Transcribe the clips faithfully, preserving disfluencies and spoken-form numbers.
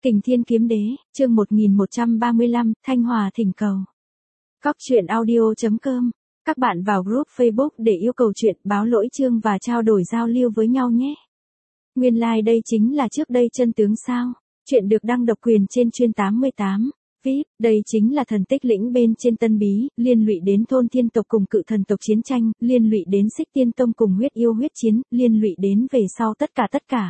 Kình Thiên Kiếm Đế, chương một nghìn một trăm ba mươi lăm, Thanh Hòa thỉnh cầu. Cóc truyện audio chấm com. Các bạn vào group Facebook để yêu cầu chuyện, báo lỗi chương và trao đổi giao lưu với nhau nhé. Nguyên lai like đây chính là trước đây chân tướng sao? Chuyện được đăng độc quyền trên chuyên tám mươi tám. vê i pê, đây chính là thần tích lĩnh bên trên Tân Bí, liên lụy đến thôn thiên tộc cùng cự thần tộc chiến tranh, liên lụy đến Xích Tiên Tông cùng huyết yêu huyết chiến, liên lụy đến về sau tất cả tất cả.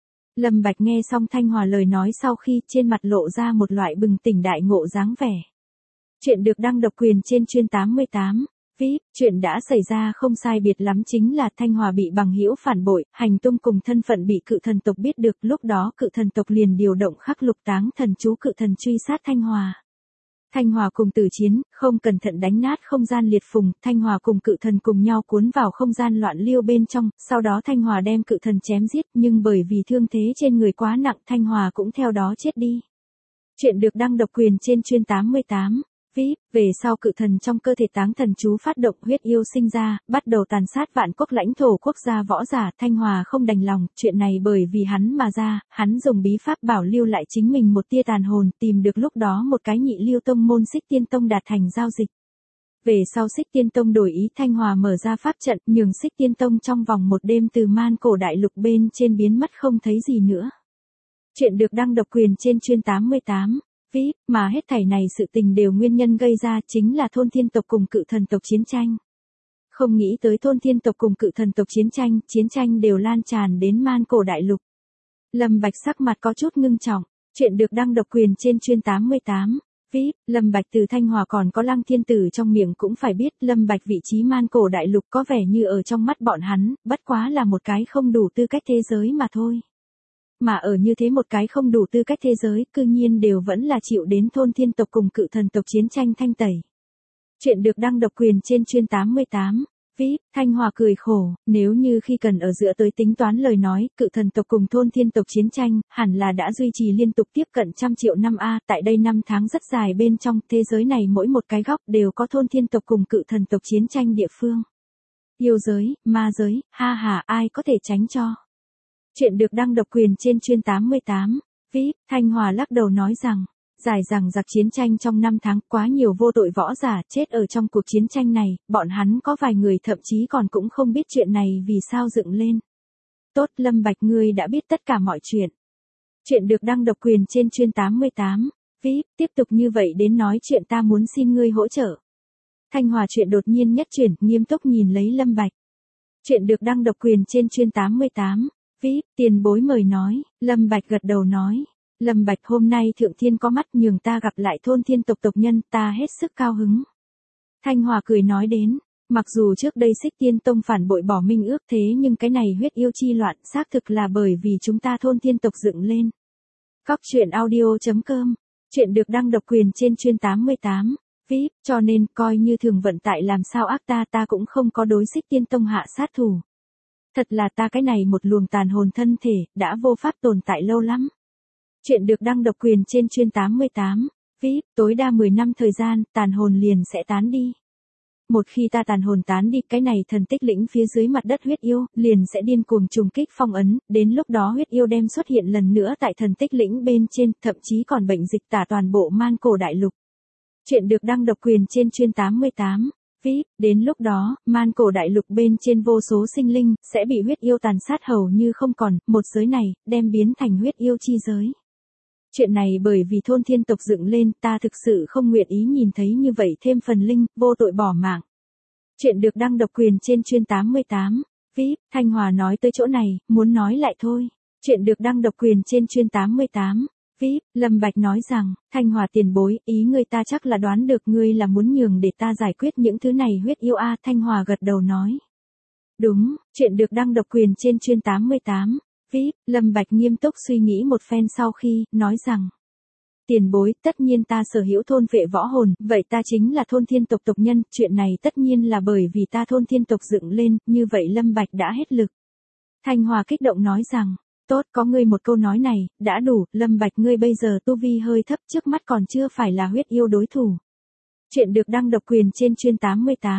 Lâm Bạch nghe xong Thanh Hòa lời nói sau khi trên mặt lộ ra một loại bừng tỉnh đại ngộ dáng vẻ. Chuyện được đăng độc quyền trên chuyên tám mươi tám. vê i pê, chuyện đã xảy ra không sai biệt lắm chính là Thanh Hòa bị bằng hữu phản bội, hành tung cùng thân phận bị cự thần tộc biết được, lúc đó cự thần tộc liền điều động khắc lục táng thần chú cự thần truy sát Thanh Hòa. Thanh Hòa cùng tử chiến, không cẩn thận đánh nát không gian liệt phùng, Thanh Hòa cùng cự thần cùng nhau cuốn vào không gian loạn lưu bên trong, sau đó Thanh Hòa đem cự thần chém giết, nhưng bởi vì thương thế trên người quá nặng, Thanh Hòa cũng theo đó chết đi. Chuyện được đăng độc quyền trên chuyên tám mươi tám. vê i pê, về sau cự thần trong cơ thể táng thần chú phát động, huyết yêu sinh ra, bắt đầu tàn sát vạn quốc lãnh thổ quốc gia võ giả. Thanh Hòa không đành lòng, chuyện này bởi vì hắn mà ra, hắn dùng bí pháp bảo lưu lại chính mình một tia tàn hồn, tìm được lúc đó một cái nhị lưu tông môn Xích Tiên Tông đạt thành giao dịch. Về sau Xích Tiên Tông đổi ý, Thanh Hòa mở ra pháp trận, nhường Xích Tiên Tông trong vòng một đêm từ man cổ đại lục bên trên biến mất không thấy gì nữa. Chuyện được đăng độc quyền trên chuyên tám mươi tám. vê i pê, mà hết thảy này sự tình đều nguyên nhân gây ra chính là thôn thiên tộc cùng cự thần tộc chiến tranh. Không nghĩ tới thôn thiên tộc cùng cự thần tộc chiến tranh, chiến tranh đều lan tràn đến man cổ đại lục. Lâm Bạch sắc mặt có chút ngưng trọng, chuyện được đăng độc quyền trên chuyên tám mươi tám. vê i pê, Lâm Bạch từ Thanh Hòa còn có Lăng Thiên Tử trong miệng cũng phải biết, Lâm Bạch vị trí man cổ đại lục có vẻ như ở trong mắt bọn hắn, bất quá là một cái không đủ tư cách thế giới mà thôi. Mà ở như thế một cái không đủ tư cách thế giới, cư nhiên đều vẫn là chịu đến thôn thiên tộc cùng cự thần tộc chiến tranh thanh tẩy. Chuyện được đăng độc quyền trên chuyên tám mươi tám. vê i pê, Thanh Hòa cười khổ, nếu như khi cần ở giữa tới tính toán lời nói, cự thần tộc cùng thôn thiên tộc chiến tranh, hẳn là đã duy trì liên tục tiếp cận trăm triệu năm a, tại đây năm tháng rất dài bên trong, thế giới này mỗi một cái góc đều có thôn thiên tộc cùng cự thần tộc chiến tranh địa phương. Yêu giới, ma giới, ha ha, ai có thể tránh cho. Chuyện được đăng độc quyền trên chuyên tám mươi tám. vê i pê, Thanh Hòa lắc đầu nói rằng, dài dằng dặc chiến tranh trong năm tháng, quá nhiều vô tội võ giả chết ở trong cuộc chiến tranh này, bọn hắn có vài người thậm chí còn cũng không biết chuyện này vì sao dựng lên. Tốt, Lâm Bạch, ngươi đã biết tất cả mọi chuyện. Chuyện được đăng độc quyền trên chuyên tám mươi tám. vê i pê, tiếp tục như vậy đến nói chuyện, ta muốn xin ngươi hỗ trợ. Thanh Hòa chuyện đột nhiên nhất chuyển, nghiêm túc nhìn lấy Lâm Bạch. Chuyện được đăng độc quyền trên chuyên tám mươi tám. vê i pê, tiền bối mời nói, Lâm Bạch gật đầu nói. Lâm Bạch, hôm nay thượng thiên có mắt nhường ta gặp lại thôn thiên tộc tộc nhân, ta hết sức cao hứng. Thanh Hòa cười nói đến, mặc dù trước đây Xích Tiên Tông phản bội bỏ minh ước, thế nhưng cái này huyết yêu chi loạn xác thực là bởi vì chúng ta thôn thiên tộc dựng lên. Cóc truyện audio chấm com. Chuyện được đăng độc quyền trên chuyên tám mươi tám. vê i pê, cho nên coi như thường vận tại làm sao ác ta ta cũng không có đối Xích Tiên Tông hạ sát thủ. Thật là ta cái này một luồng tàn hồn thân thể, đã vô pháp tồn tại lâu lắm. Chuyện được đăng độc quyền trên chuyên tám mươi tám. vê i pê, tối đa mười năm thời gian, tàn hồn liền sẽ tán đi. Một khi ta tàn hồn tán đi, cái này thần tích lĩnh phía dưới mặt đất huyết yêu, liền sẽ điên cuồng trùng kích phong ấn, đến lúc đó huyết yêu đem xuất hiện lần nữa tại thần tích lĩnh bên trên, thậm chí còn bệnh dịch tả toàn bộ man cổ đại lục. Chuyện được đăng độc quyền trên chuyên tám mươi tám. vê i pê, đến lúc đó, man cổ đại lục bên trên vô số sinh linh, sẽ bị huyết yêu tàn sát hầu như không còn, một giới này, đem biến thành huyết yêu chi giới. Chuyện này bởi vì thôn thiên tộc dựng lên, ta thực sự không nguyện ý nhìn thấy như vậy thêm phần linh, vô tội bỏ mạng. Chuyện được đăng độc quyền trên chuyên tám mươi tám. vê i pê, Thanh Hòa nói tới chỗ này, muốn nói lại thôi. Chuyện được đăng độc quyền trên chuyên tám mươi tám. vê i pê, Lâm Bạch nói rằng, Thanh Hòa tiền bối, ý ngươi ta chắc là đoán được ngươi là muốn nhường để ta giải quyết những thứ này huyết yêu a. Thanh Hòa gật đầu nói. Đúng, chuyện được đăng độc quyền trên chuyên tám mươi tám. vê i pê, Lâm Bạch nghiêm túc suy nghĩ một phen sau khi, nói rằng. Tiền bối, tất nhiên ta sở hữu thôn vệ võ hồn, vậy ta chính là thôn thiên tộc tộc nhân, chuyện này tất nhiên là bởi vì ta thôn thiên tộc dựng lên, như vậy Lâm Bạch đã hết lực. Thanh Hòa kích động nói rằng. Tốt, có ngươi một câu nói này, đã đủ, Lâm Bạch ngươi bây giờ tu vi hơi thấp, trước mắt còn chưa phải là huyết yêu đối thủ. Chuyện được đăng độc quyền trên chuyên tám mươi tám.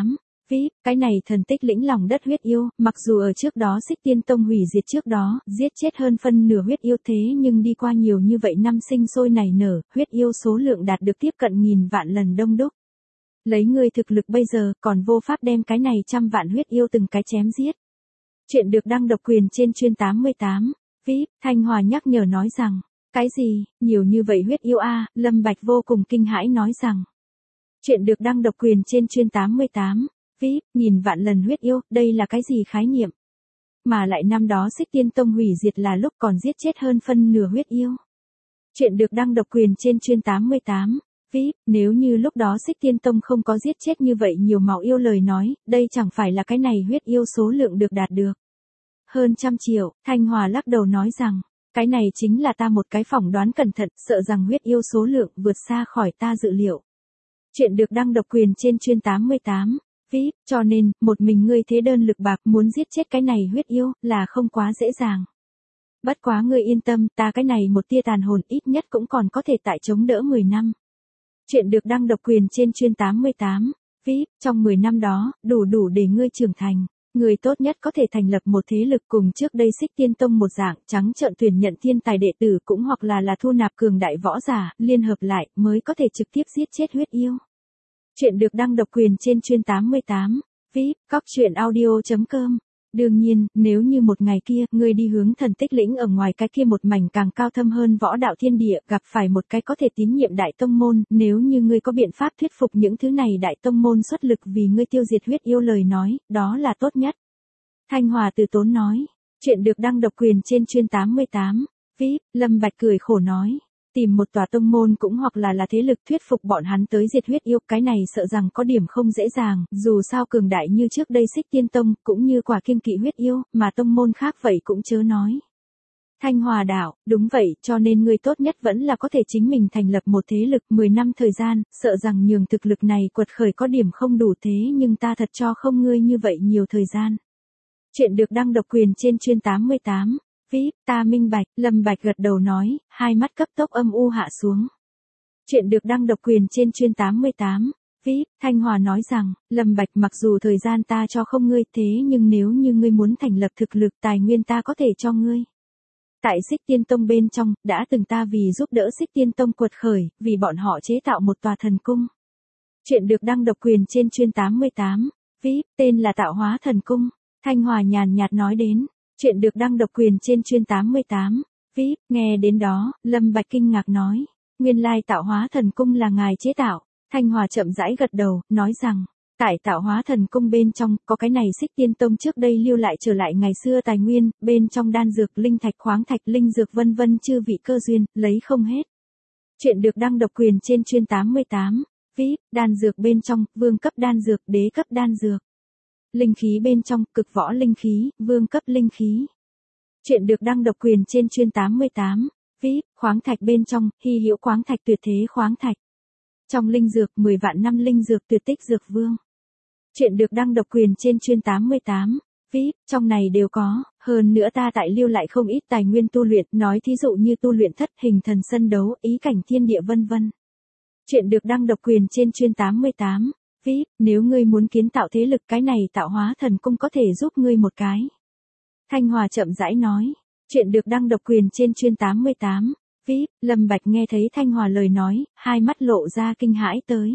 vê i pê, cái này thần tích lĩnh lòng đất huyết yêu, mặc dù ở trước đó Xích Tiên Tông hủy diệt trước đó, giết chết hơn phân nửa huyết yêu thế nhưng đi qua nhiều như vậy năm sinh sôi nảy nở, huyết yêu số lượng đạt được tiếp cận nghìn vạn lần đông đúc. Lấy ngươi thực lực bây giờ, còn vô pháp đem cái này trăm vạn huyết yêu từng cái chém giết. Chuyện được đăng độc quyền trên chuyên tám mươi tám, vê i pê, Thanh Hòa nhắc nhở nói rằng, cái gì, nhiều như vậy huyết yêu a, Lâm Bạch vô cùng kinh hãi nói rằng. Chuyện được đăng độc quyền trên chuyên tám mươi tám, vê i pê, nghìn vạn lần huyết yêu, đây là cái gì khái niệm? Mà lại năm đó Xích Tiên Tông hủy diệt là lúc còn giết chết hơn phân nửa huyết yêu. Chuyện được đăng độc quyền trên chuyên tám mươi tám, vê i pê, nếu như lúc đó Xích Tiên Tông không có giết chết như vậy nhiều máu yêu lời nói, đây chẳng phải là cái này huyết yêu số lượng được đạt được. Hơn trăm triệu, Thanh Hòa lắc đầu nói rằng, cái này chính là ta một cái phỏng đoán cẩn thận, sợ rằng huyết yêu số lượng vượt xa khỏi ta dự liệu. Chuyện được đăng độc quyền trên chuyên tám mươi tám, vê i pê, cho nên, một mình ngươi thế đơn lực bạc muốn giết chết cái này huyết yêu, là không quá dễ dàng. Bất quá ngươi yên tâm, ta cái này một tia tàn hồn ít nhất cũng còn có thể tại chống đỡ mười năm. Chuyện được đăng độc quyền trên chuyên tám mươi tám, vê i pê, trong mười năm đó, đủ đủ để ngươi trưởng thành. Người tốt nhất có thể thành lập một thế lực cùng trước đây Xích Tiên Tông một dạng, trắng trợn tuyển nhận thiên tài đệ tử cũng hoặc là là thu nạp cường đại võ giả, liên hợp lại, mới có thể trực tiếp giết chết huyết yêu. Chuyện được đăng độc quyền trên chuyên tám mươi tám, vê i pê, cóc truyện audio chấm com. Đương nhiên, nếu như một ngày kia, ngươi đi hướng thần tích lĩnh ở ngoài cái kia một mảnh càng cao thâm hơn võ đạo thiên địa, gặp phải một cái có thể tín nhiệm đại tông môn, nếu như ngươi có biện pháp thuyết phục những thứ này đại tông môn xuất lực vì ngươi tiêu diệt huyết yêu lời nói, đó là tốt nhất. Thanh Hòa từ tốn nói, chuyện được đăng độc quyền trên chuyên tám mươi tám, vê i pê, Lâm Bạch cười khổ nói. Tìm một tòa tông môn cũng hoặc là là thế lực thuyết phục bọn hắn tới diệt huyết yêu, cái này sợ rằng có điểm không dễ dàng, dù sao cường đại như trước đây Xích Tiên Tông, cũng như quả kiêng kỵ huyết yêu, mà tông môn khác vậy cũng chớ nói. Thanh Hòa đạo, đúng vậy, cho nên người tốt nhất vẫn là có thể chính mình thành lập một thế lực mười năm thời gian, sợ rằng nhường thực lực này quật khởi có điểm không đủ thế nhưng ta thật cho không ngươi như vậy nhiều thời gian. Chuyện được đăng độc quyền trên chuyên tám mươi tám. vê i pê, ta minh bạch, Lâm Bạch gật đầu nói, hai mắt cấp tốc âm u hạ xuống. Chuyện được đăng độc quyền trên chuyên tám mươi tám, vê i pê, Thanh Hòa nói rằng, Lâm Bạch mặc dù thời gian ta cho không ngươi thế nhưng nếu như ngươi muốn thành lập thực lực tài nguyên ta có thể cho ngươi. Tại Xích Tiên Tông bên trong, đã từng ta vì giúp đỡ Xích Tiên Tông quật khởi, vì bọn họ chế tạo một tòa thần cung. Chuyện được đăng độc quyền trên chuyên tám mươi tám, vê i pê, tên là Tạo Hóa Thần Cung. Thanh Hòa nhàn nhạt nói đến. Chuyện được đăng độc quyền trên chuyên tám mươi tám, vê i pê, nghe đến đó, Lâm Bạch kinh ngạc nói, nguyên lai Tạo Hóa Thần Cung là ngài chế tạo. Thanh Hòa chậm rãi gật đầu, nói rằng, tại Tạo Hóa Thần Cung bên trong, có cái này Xích Tiên Tông trước đây lưu lại trở lại ngày xưa tài nguyên, bên trong đan dược, linh thạch, khoáng thạch, linh dược vân vân chư vị cơ duyên, lấy không hết. Chuyện được đăng độc quyền trên chuyên tám mươi tám, vê i pê, đan dược bên trong, vương cấp đan dược, đế cấp đan dược. Linh khí bên trong, cực võ linh khí, vương cấp linh khí. Chuyện được đăng độc quyền trên chuyên tám mươi tám, vê i pê, khoáng thạch bên trong, hy hữu khoáng thạch tuyệt thế khoáng thạch. Trong linh dược, mười vạn năm linh dược tuyệt tích dược vương. Chuyện được đăng độc quyền trên chuyên tám mươi tám, vê i pê, trong này đều có, hơn nữa ta tại lưu lại không ít tài nguyên tu luyện, nói thí dụ như tu luyện thất hình thần sân đấu, ý cảnh thiên địa vân vân. Chuyện được đăng độc quyền trên chuyên tám mươi tám. vê i pê, nếu ngươi muốn kiến tạo thế lực cái này Tạo Hóa Thần Cung có thể giúp ngươi một cái. Thanh Hòa chậm rãi nói, chuyện được đăng độc quyền trên chuyên tám mươi tám, vê i pê, Lâm Bạch nghe thấy Thanh Hòa lời nói, hai mắt lộ ra kinh hãi tới.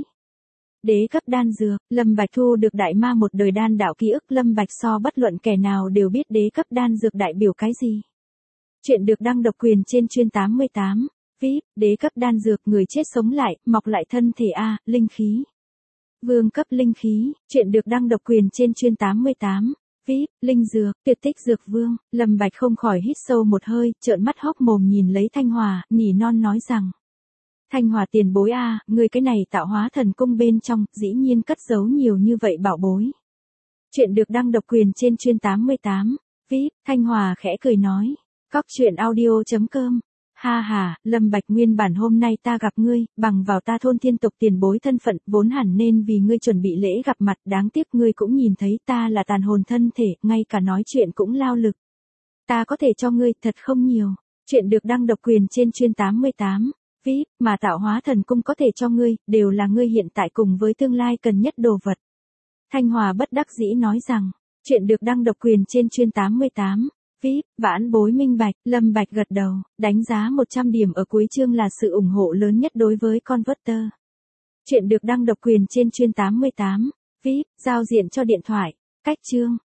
Đế cấp đan dược, Lâm Bạch thu được đại ma một đời đan đạo ký ức, Lâm Bạch so bất luận kẻ nào đều biết đế cấp đan dược đại biểu cái gì. Chuyện được đăng độc quyền trên chuyên tám mươi tám, vê i pê, đế cấp đan dược người chết sống lại, mọc lại thân thể a, linh khí. Vương cấp linh khí, chuyện được đăng độc quyền trên chuyên tám mươi tám, vê i pê, linh dược, tuyệt tích dược vương, Lâm Bạch không khỏi hít sâu một hơi, trợn mắt hốc mồm nhìn lấy Thanh Hòa, nỉ non nói rằng. Thanh Hòa tiền bối a, à, người cái này Tạo Hóa Thần Cung bên trong, dĩ nhiên cất giấu nhiều như vậy bảo bối. Chuyện được đăng độc quyền trên chuyên tám mươi tám, vê i pê, Thanh Hòa khẽ cười nói, cóc truyện audio chấm com. Ha ha, Lâm Bạch nguyên bản hôm nay ta gặp ngươi, bằng vào ta thôn thiên tộc tiền bối thân phận, vốn hẳn nên vì ngươi chuẩn bị lễ gặp mặt, đáng tiếc ngươi cũng nhìn thấy ta là tàn hồn thân thể, ngay cả nói chuyện cũng lao lực. Ta có thể cho ngươi, thật không nhiều. Chuyện được đăng độc quyền trên chuyên tám mươi tám, vê i pê, mà Tạo Hóa Thần Cung có thể cho ngươi, đều là ngươi hiện tại cùng với tương lai cần nhất đồ vật. Thanh Hòa bất đắc dĩ nói rằng, chuyện được đăng độc quyền trên chuyên tám mươi tám. vê i pê, vãn bối minh bạch, Lâm Bạch gật đầu, đánh giá một trăm điểm ở cuối chương là sự ủng hộ lớn nhất đối với Converter. Chuyện được đăng độc quyền trên chuyên tám mươi tám. vê i pê, giao diện cho điện thoại. Cách chương.